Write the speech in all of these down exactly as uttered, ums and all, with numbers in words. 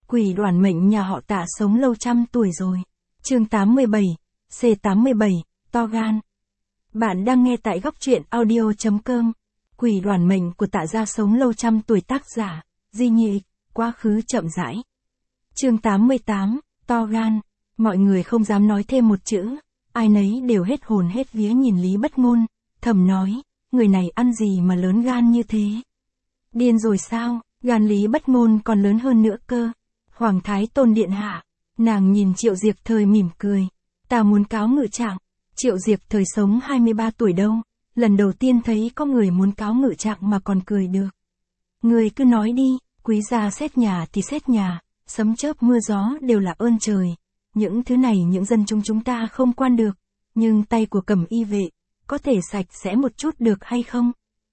Quỷ đoản mệnh nhà họ Tạ sống lâu trăm tuổi rồi. Chương tám mươi bảy, C tám mươi bảy, to gan. Bạn đang nghe tại góc truyện audio chấm com. Quỷ đoản mệnh của Tạ gia sống lâu trăm tuổi, tác giả Di Nhị, quá khứ chậm rãi. Chương tám mươi tám, to gan. Mọi người không dám nói thêm một chữ, ai nấy đều hết hồn hết vía nhìn Lý Bất Ngôn, thầm nói, người này ăn gì mà lớn gan như thế? Điên rồi sao, gan Lý Bất Ngôn còn lớn hơn nữa cơ. Hoàng Thái Tôn điện hạ, nàng nhìn Triệu Diệp Thời mỉm cười, ta muốn cáo ngự trạng. Triệu Diệp Thời sống hai mươi ba tuổi đâu, lần đầu tiên thấy có người muốn cáo ngự trạng mà còn cười được. Người cứ nói đi, quý gia xét nhà thì xét nhà, sấm chớp mưa gió đều là ơn trời. Những thứ này những dân chúng chúng ta không quan được, nhưng tay của Cẩm Y vệ, có thể sạch sẽ một chút được hay không?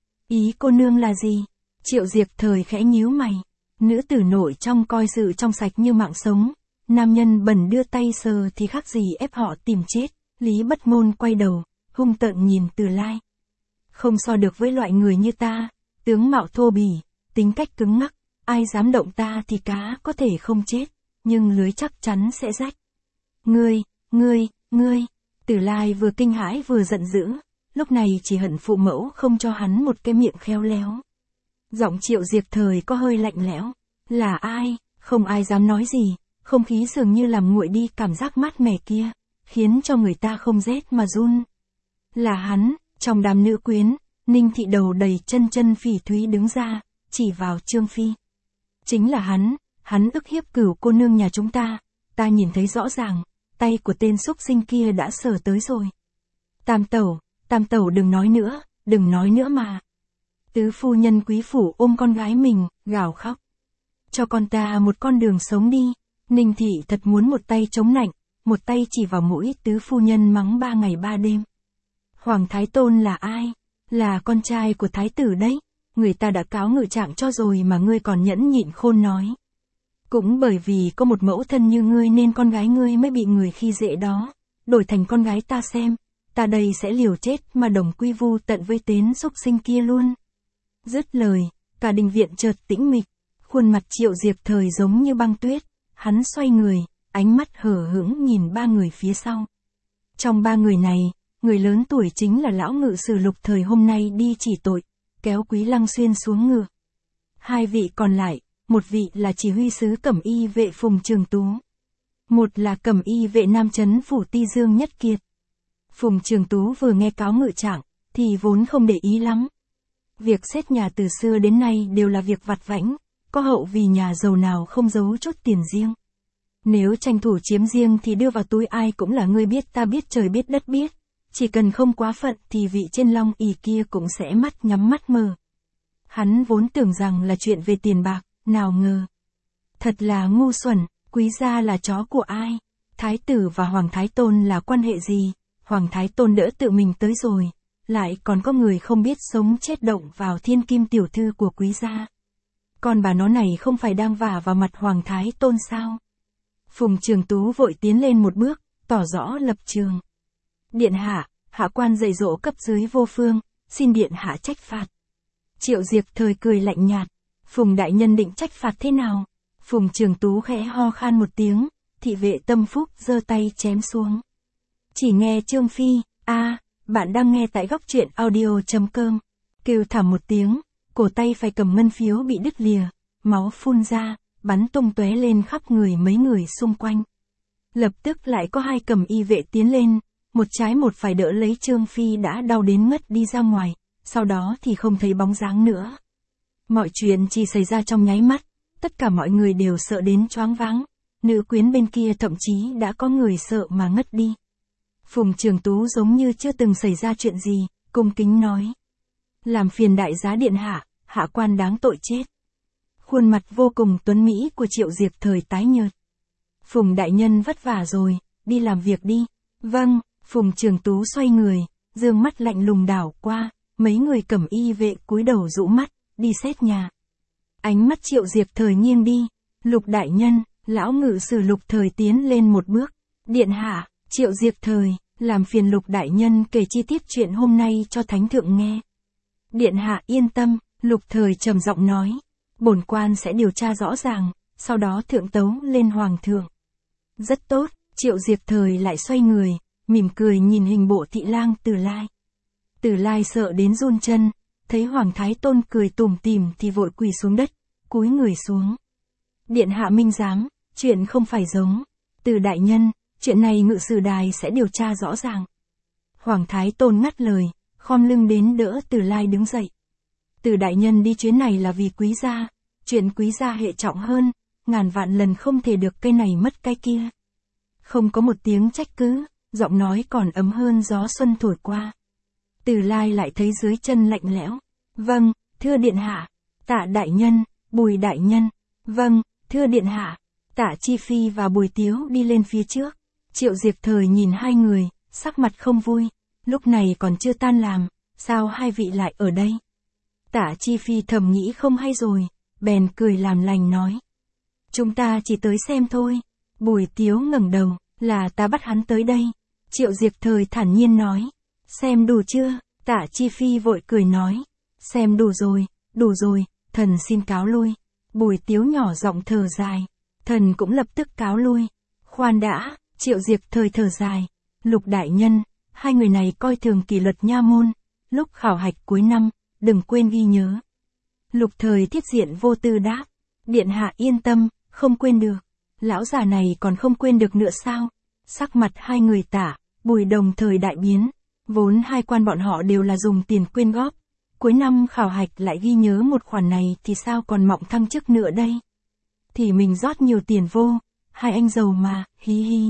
Ý cô nương là gì? Triệu Diệp Thời khẽ nhíu mày. Nữ tử nội trong coi sự trong sạch như mạng sống, nam nhân bẩn đưa tay sờ thì khác gì ép họ tìm chết. Lý Bất Ngôn quay đầu, hung tợn nhìn Từ Lai. Không so được với loại người như ta, tướng mạo thô bỉ, tính cách cứng ngắc, ai dám động ta thì cá có thể không chết, nhưng lưới chắc chắn sẽ rách. Ngươi, ngươi, ngươi, Từ Lai vừa kinh hãi vừa giận dữ, lúc này chỉ hận phụ mẫu không cho hắn một cái miệng khéo léo. Giọng Triệu Diệp Thời có hơi lạnh lẽo. Là ai? Không ai dám nói gì, không khí dường như làm nguội đi cảm giác mát mẻ kia, khiến cho người ta không rét mà run. Là hắn, trong đám nữ quyến, Ninh Thị đầu đầy chân chân phỉ thúy đứng ra, chỉ vào Trương Phi. Chính là hắn, hắn ức hiếp Cửu cô nương nhà chúng ta, ta nhìn thấy rõ ràng, tay của tên xúc sinh kia đã sờ tới rồi. Tam tẩu, tam tẩu đừng nói nữa, đừng nói nữa mà. Tứ phu nhân quý phủ ôm con gái mình, gào khóc. Cho con ta một con đường sống đi. Ninh Thị thật muốn một tay chống nạnh, một tay chỉ vào mũi tứ phu nhân mắng ba ngày ba đêm. Hoàng Thái Tôn là ai? Là con trai của Thái tử đấy. Người ta đã cáo ngự trạng cho rồi mà ngươi còn nhẫn nhịn khôn nói. Cũng bởi vì có một mẫu thân như ngươi nên con gái ngươi mới bị người khi dễ đó. Đổi thành con gái ta xem, ta đây sẽ liều chết mà đồng quy vu tận với tên xúc sinh kia luôn. Dứt lời, cả đình viện chợt tĩnh mịch, khuôn mặt Triệu Diệp Thời giống như băng tuyết, hắn xoay người, ánh mắt hờ hững nhìn ba người phía sau. Trong ba người này, người lớn tuổi chính là lão ngự sử Lục Thời hôm nay đi chỉ tội, kéo Quý Lăng Xuyên xuống ngựa. Hai vị còn lại, một vị là chỉ huy sứ Cẩm Y vệ Phùng Trường Tú, một là Cẩm Y vệ Nam Trấn phủ Ti Dương Nhất Kiệt. Phùng Trường Tú vừa nghe cáo ngự trạng, thì vốn không để ý lắm. Việc xét nhà từ xưa đến nay đều là việc vặt vãnh, có hậu vì nhà giàu nào không giấu chút tiền riêng. Nếu tranh thủ chiếm riêng thì đưa vào túi ai cũng là ngươi biết ta biết trời biết đất biết, chỉ cần không quá phận thì vị trên long ỷ kia cũng sẽ mắt nhắm mắt mờ. Hắn vốn tưởng rằng là chuyện về tiền bạc, nào ngờ. Thật là ngu xuẩn, quý gia là chó của ai? Thái tử và Hoàng Thái Tôn là quan hệ gì? Hoàng Thái Tôn đỡ tự mình tới rồi. Lại còn có người không biết sống chết động vào thiên kim tiểu thư của quý gia. Còn bà nó này không phải đang vả vào mặt Hoàng Thái Tôn sao? Phùng Trường Tú vội tiến lên một bước, tỏ rõ lập trường. Điện hạ, hạ quan dạy dỗ cấp dưới vô phương, xin điện hạ trách phạt. Triệu Diệp Thời cười lạnh nhạt. Phùng đại nhân định trách phạt thế nào? Phùng Trường Tú khẽ ho khan một tiếng, thị vệ Tâm Phúc giơ tay chém xuống. Chỉ nghe Trương Phi, a à, bạn đang nghe tại góc truyện audio chấm com. Kêu thảm một tiếng, cổ tay phải cầm ngân phiếu bị đứt lìa, máu phun ra, bắn tung tóe lên khắp người mấy người xung quanh. Lập tức lại có hai Cẩm Y vệ tiến lên, một trái một phải đỡ lấy Trương Phi đã đau đến ngất đi ra ngoài, sau đó thì không thấy bóng dáng nữa. Mọi chuyện chỉ xảy ra trong nháy mắt, tất cả mọi người đều sợ đến choáng váng, nữ quyến bên kia thậm chí đã có người sợ mà ngất đi. Phùng Trường Tú giống như chưa từng xảy ra chuyện gì, cung kính nói. Làm phiền đại giá điện hạ, hạ quan đáng tội chết. Khuôn mặt vô cùng tuấn mỹ của Triệu Diệp Thời tái nhợt. Phùng đại nhân vất vả rồi, đi làm việc đi. Vâng, Phùng Trường Tú xoay người, dương mắt lạnh lùng đảo qua, mấy người Cẩm Y vệ cúi đầu rũ mắt, đi xét nhà. Ánh mắt Triệu Diệp Thời nghiêng đi. Lục đại nhân, lão ngự sử Lục Thời tiến lên một bước. Điện hạ, Triệu Diệp Thời, làm phiền Lục đại nhân kể chi tiết chuyện hôm nay cho thánh thượng nghe. Điện hạ yên tâm, Lục Thời trầm giọng nói. Bổn quan sẽ điều tra rõ ràng, sau đó thượng tấu lên hoàng thượng. Rất tốt, Triệu Diệp Thời lại xoay người, mỉm cười nhìn hình bộ thị lang Từ Lai. Từ Lai sợ đến run chân, thấy Hoàng Thái Tôn cười tủm tỉm thì vội quỳ xuống đất, cúi người xuống. Điện hạ minh giám, chuyện không phải giống. Từ đại nhân, chuyện này ngự sử đài sẽ điều tra rõ ràng. Hoàng Thái Tôn ngắt lời, khom lưng đến đỡ Từ Lai đứng dậy. Từ đại nhân đi chuyến này là vì quý gia, chuyện quý gia hệ trọng hơn, ngàn vạn lần không thể được cái này mất cái kia. Không có một tiếng trách cứ, giọng nói còn ấm hơn gió xuân thổi qua. Từ Lai lại thấy dưới chân lạnh lẽo. Vâng, thưa điện hạ. Tạ đại nhân, Bùi đại nhân. Vâng, thưa điện hạ. Tạ Chi Phi và Bùi Tiếu đi lên phía trước. Triệu Diệp Thời nhìn hai người, sắc mặt không vui. Lúc này còn chưa tan làm, sao hai vị lại ở đây? Tạ Chi Phi thầm nghĩ không hay rồi, bèn cười làm lành nói. Chúng ta chỉ tới xem thôi. Bùi Tiếu ngẩng đầu, là ta bắt hắn tới đây. Triệu Diệp Thời thản nhiên nói. Xem đủ chưa? Tạ Chi Phi vội cười nói. Xem đủ rồi, đủ rồi, thần xin cáo lui. Bùi Tiếu nhỏ giọng thở dài. Thần cũng lập tức cáo lui. Khoan đã, Triệu Diệp Thời thở dài. Lục đại nhân, hai người này coi thường kỷ luật nha môn. Lúc khảo hạch cuối năm, đừng quên ghi nhớ. Lục Thời Thiết Diện vô tư đáp. Điện hạ yên tâm, không quên được. Lão già này còn không quên được nữa sao? Sắc mặt hai người Tả, Bùi đồng thời đại biến. Vốn hai quan bọn họ đều là dùng tiền quyên góp. Cuối năm khảo hạch lại ghi nhớ một khoản này thì sao còn mọng thăng chức nữa đây? Thì mình rót nhiều tiền vô, hai anh giàu mà, hí hí.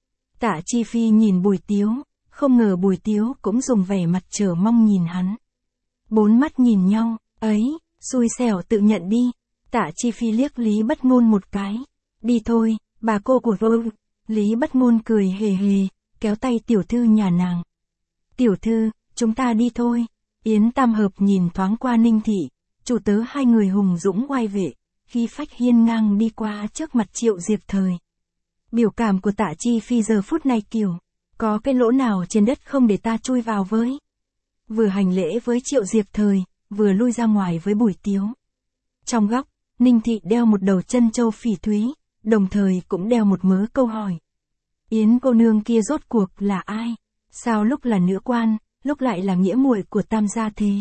Tạ Chi Phi nhìn Bùi Tiếu, không ngờ Bùi Tiếu cũng dùng vẻ mặt chờ mong nhìn hắn. Bốn mắt nhìn nhau, ấy, xui xẻo tự nhận đi. Tạ Chi Phi liếc Lý Bất Ngôn một cái. Đi thôi, bà cô của tôi. Lý Bất Ngôn cười hề hề, kéo tay tiểu thư nhà nàng. Tiểu thư, chúng ta đi thôi. Yến Tam Hợp nhìn thoáng qua Ninh Thị, chủ tớ hai người hùng dũng oai vệ, khí phách hiên ngang đi qua trước mặt Triệu Diệp Thời. Biểu cảm của Tạ Chi Phi giờ phút này kiểu, có cái lỗ nào trên đất không để ta chui vào với. Vừa hành lễ với Triệu Diệp Thời, vừa lui ra ngoài với Bùi Tiếu. Trong góc, Ninh Thị đeo một đầu chân châu phỉ thúy, đồng thời cũng đeo một mớ câu hỏi. Yến cô nương kia rốt cuộc là ai? Sao lúc là nữ quan, lúc lại là nghĩa muội của Tam gia thế?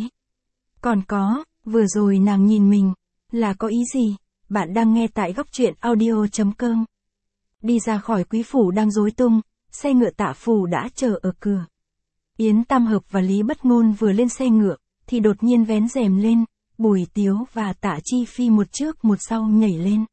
Còn có, vừa rồi nàng nhìn mình, là có ý gì? Bạn đang nghe tại góc truyện audio chấm com. Đi ra khỏi quý phủ đang rối tung, xe ngựa Tạ phủ đã chờ ở cửa. Yến Tam Hợp và Lý Bất Ngôn vừa lên xe ngựa, thì đột nhiên vén rèm lên, Bùi Tiếu và Tạ Chi Phi một trước một sau nhảy lên.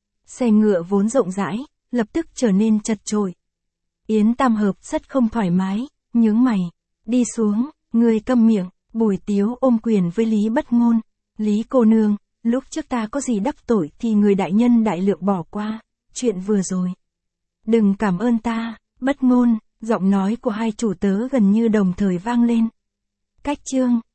Xe ngựa vốn rộng rãi, lập tức trở nên chật chội. Yến Tam Hợp rất không thoải mái, nhướng mày, đi xuống, người câm miệng. Bùi Tiếu ôm quyền với Lý Bất Ngôn. Lý cô nương, lúc trước ta có gì đắc tội thì người đại nhân đại lượng bỏ qua, chuyện vừa rồi. Đừng cảm ơn ta, Bất Ngôn. Giọng nói của hai chủ tớ gần như đồng thời vang lên. Cách chương